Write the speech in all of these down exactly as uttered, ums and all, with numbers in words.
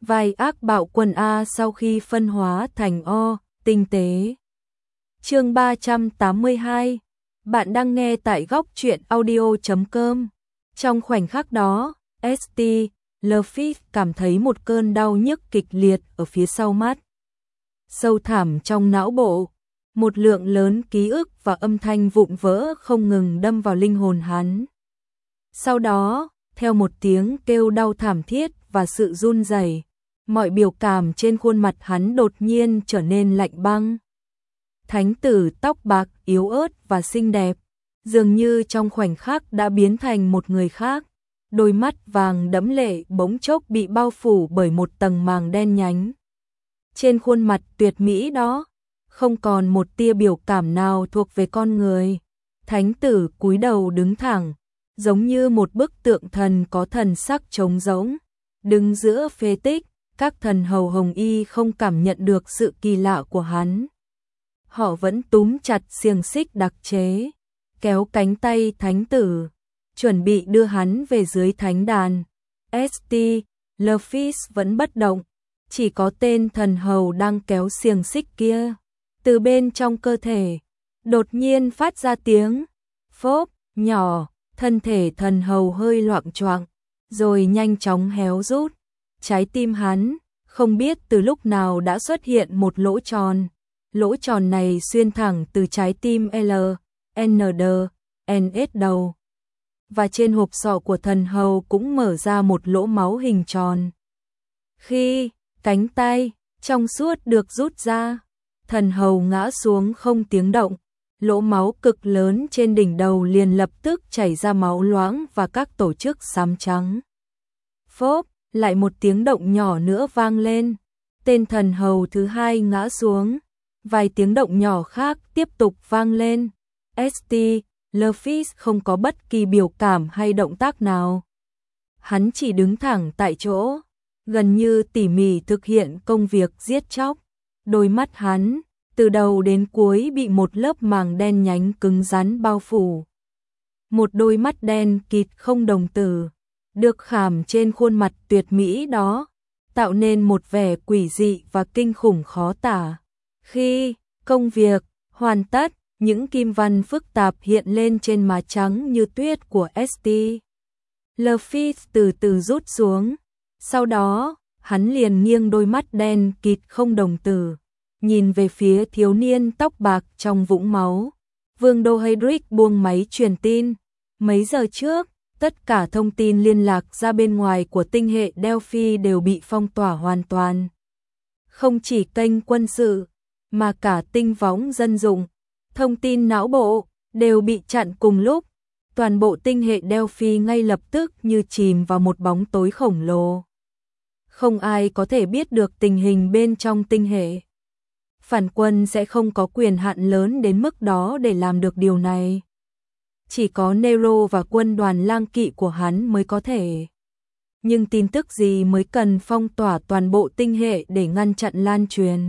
Vai ác bạo quân A sau khi phân hóa thành O, tinh tế. Chương ba trăm tám mươi hai. Bạn đang nghe tại góc truyện audio chấm com. Trong khoảnh khắc đó, ét tê Luffy cảm thấy một cơn đau nhức kịch liệt ở phía sau mắt. Sâu thẳm trong não bộ, một lượng lớn ký ức và âm thanh vụn vỡ không ngừng đâm vào linh hồn hắn. Sau đó, theo một tiếng kêu đau thảm thiết và sự run rẩy, mọi biểu cảm trên khuôn mặt hắn đột nhiên trở nên lạnh băng. Thánh tử tóc bạc, yếu ớt và xinh đẹp, dường như trong khoảnh khắc đã biến thành một người khác. Đôi mắt vàng đẫm lệ bỗng chốc bị bao phủ bởi một tầng màng đen nhánh. Trên khuôn mặt tuyệt mỹ đó, không còn một tia biểu cảm nào thuộc về con người. Thánh tử cúi đầu đứng thẳng, giống như một bức tượng thần có thần sắc trống rỗng. Đứng giữa phế tích, các thần hầu hồng y không cảm nhận được sự kỳ lạ của hắn. Họ vẫn túm chặt xiềng xích đặc chế, kéo cánh tay thánh tử, chuẩn bị đưa hắn về dưới thánh đàn. ét tê Luffy vẫn bất động, chỉ có tên thần hầu đang kéo xiềng xích kia. Từ bên trong cơ thể, đột nhiên phát ra tiếng phốp nhỏ, thân thể thần hầu hơi loạng choạng, rồi nhanh chóng héo rút. Trái tim hắn, không biết từ lúc nào đã xuất hiện một lỗ tròn. Lỗ tròn này xuyên thẳng từ trái tim L, N D, N S đầu. Và trên hộp sọ của thần hầu cũng mở ra một lỗ máu hình tròn. Khi cánh tay trong suốt được rút ra, thần hầu ngã xuống không tiếng động. Lỗ máu cực lớn trên đỉnh đầu liền lập tức chảy ra máu loãng và các tổ chức xám trắng. Phốp, lại một tiếng động nhỏ nữa vang lên. Tên thần hầu thứ hai ngã xuống. Vài tiếng động nhỏ khác tiếp tục vang lên. ét tê Luffy không có bất kỳ biểu cảm hay động tác nào. Hắn chỉ đứng thẳng tại chỗ, gần như tỉ mỉ thực hiện công việc giết chóc. Đôi mắt hắn, từ đầu đến cuối bị một lớp màng đen nhánh cứng rắn bao phủ. Một đôi mắt đen kịt không đồng tử, được khảm trên khuôn mặt tuyệt mỹ đó, tạo nên một vẻ quỷ dị và kinh khủng khó tả. Khi công việc hoàn tất, những kim văn phức tạp hiện lên trên má trắng như tuyết của ét tê. Luffy từ từ rút xuống, sau đó, hắn liền nghiêng đôi mắt đen kịt không đồng tử, nhìn về phía thiếu niên tóc bạc trong vũng máu. Vương đô Heydrich buông máy truyền tin. Mấy giờ trước, tất cả thông tin liên lạc ra bên ngoài của tinh hệ Delphi đều bị phong tỏa hoàn toàn. Không chỉ kênh quân sự, mà cả tinh võng dân dụng, thông tin não bộ, đều bị chặn cùng lúc. Toàn bộ tinh hệ Delphi ngay lập tức như chìm vào một bóng tối khổng lồ. Không ai có thể biết được tình hình bên trong tinh hệ. Phản quân sẽ không có quyền hạn lớn đến mức đó để làm được điều này. Chỉ có Nero và quân đoàn lang kỵ của hắn mới có thể. Nhưng tin tức gì mới cần phong tỏa toàn bộ tinh hệ để ngăn chặn lan truyền.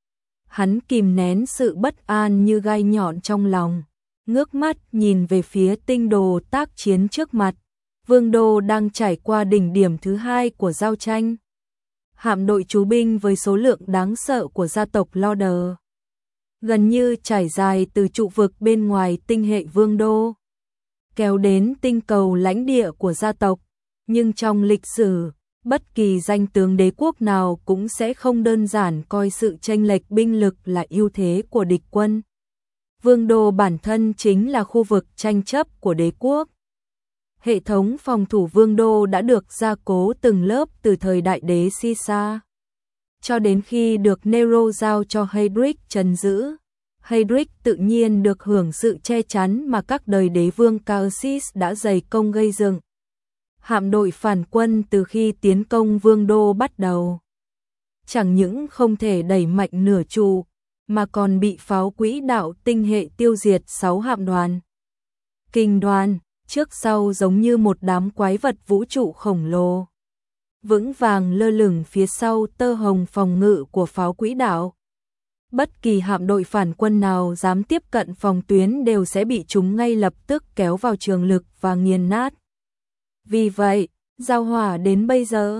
Hắn kìm nén sự bất an như gai nhọn trong lòng, ngước mắt nhìn về phía tinh đồ tác chiến trước mặt. Vương đô đang trải qua đỉnh điểm thứ hai của giao tranh. Hạm đội trú binh với số lượng đáng sợ của gia tộc Lorder, gần như trải dài từ trụ vực bên ngoài tinh hệ Vương đô, kéo đến tinh cầu lãnh địa của gia tộc. Nhưng trong lịch sử, bất kỳ danh tướng đế quốc nào cũng sẽ không đơn giản coi sự chênh lệch binh lực là ưu thế của địch quân. Vương đô bản thân chính là khu vực tranh chấp của đế quốc. Hệ thống phòng thủ vương đô đã được gia cố từng lớp từ thời đại đế Caesar, cho đến khi được Nero giao cho Heydrich trấn giữ. Heydrich tự nhiên được hưởng sự che chắn mà các đời đế vương Caersis đã dày công gây dựng. Hạm đội phản quân từ khi tiến công vương đô bắt đầu, chẳng những không thể đẩy mạnh nửa trụ, mà còn bị pháo quỹ đạo tinh hệ tiêu diệt sáu hạm đoàn. Kinh đoàn, trước sau giống như một đám quái vật vũ trụ khổng lồ, vững vàng lơ lửng phía sau tơ hồng phòng ngự của pháo quỹ đạo. Bất kỳ hạm đội phản quân nào dám tiếp cận phòng tuyến đều sẽ bị chúng ngay lập tức kéo vào trường lực và nghiền nát. Vì vậy, giao hỏa đến bây giờ,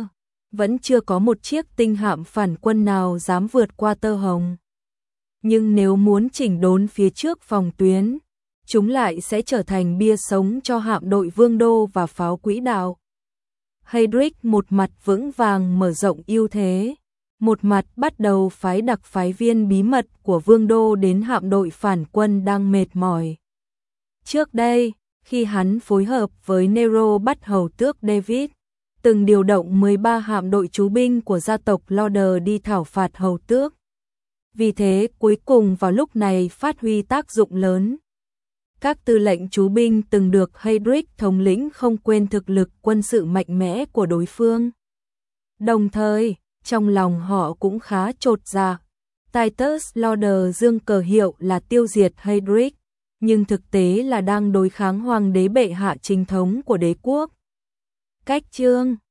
vẫn chưa có một chiếc tinh hạm phản quân nào dám vượt qua tơ hồng. Nhưng nếu muốn chỉnh đốn phía trước phòng tuyến, chúng lại sẽ trở thành bia sống cho hạm đội Vương Đô và pháo quỹ đạo. Heydrich một mặt vững vàng mở rộng ưu thế, một mặt bắt đầu phái đặc phái viên bí mật của Vương Đô đến hạm đội phản quân đang mệt mỏi. Trước đây, khi hắn phối hợp với Nero bắt hầu tước David, từng điều động mười ba hạm đội trú binh của gia tộc Lauder đi thảo phạt hầu tước. Vì thế, cuối cùng vào lúc này phát huy tác dụng lớn. Các tư lệnh trú binh từng được Heydrich thống lĩnh không quên thực lực quân sự mạnh mẽ của đối phương. Đồng thời, trong lòng họ cũng khá chột dạ. Titus Lauder dương cờ hiệu là tiêu diệt Heydrich, nhưng thực tế là đang đối kháng hoàng đế bệ hạ chính thống của đế quốc. Cách chương